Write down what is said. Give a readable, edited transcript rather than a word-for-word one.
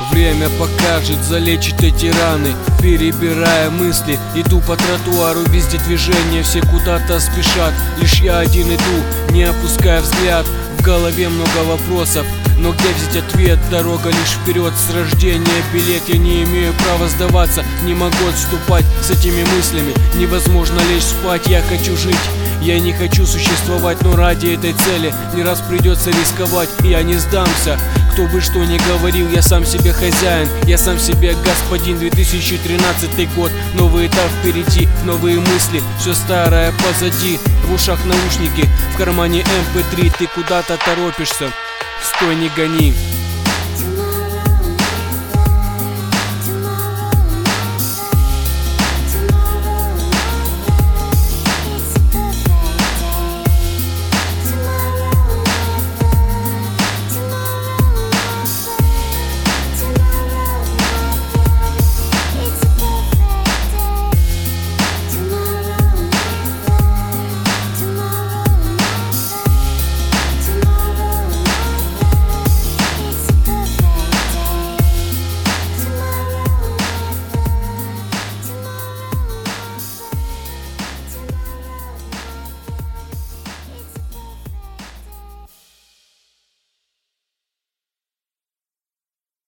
Время покажет, залечит эти раны. Перебирая мысли, иду по тротуару, везде движение, все куда-то спешат. Лишь я один иду, не опуская взгляд. В голове много вопросов, но где взять ответ? Дорога лишь вперед, с рождения билет. Я не имею права сдаваться, не могу отступать с этими мыслями. Невозможно лечь спать, я хочу жить. Я не хочу существовать, но ради этой цели не раз придется рисковать, и я не сдамся. Кто бы что ни говорил, я сам себе хозяин, я сам себе господин. 2013 год, новый этап впереди, новые мысли, все старое позади. В ушах наушники, в кармане MP3, ты куда-то торопишься, стой, не гони.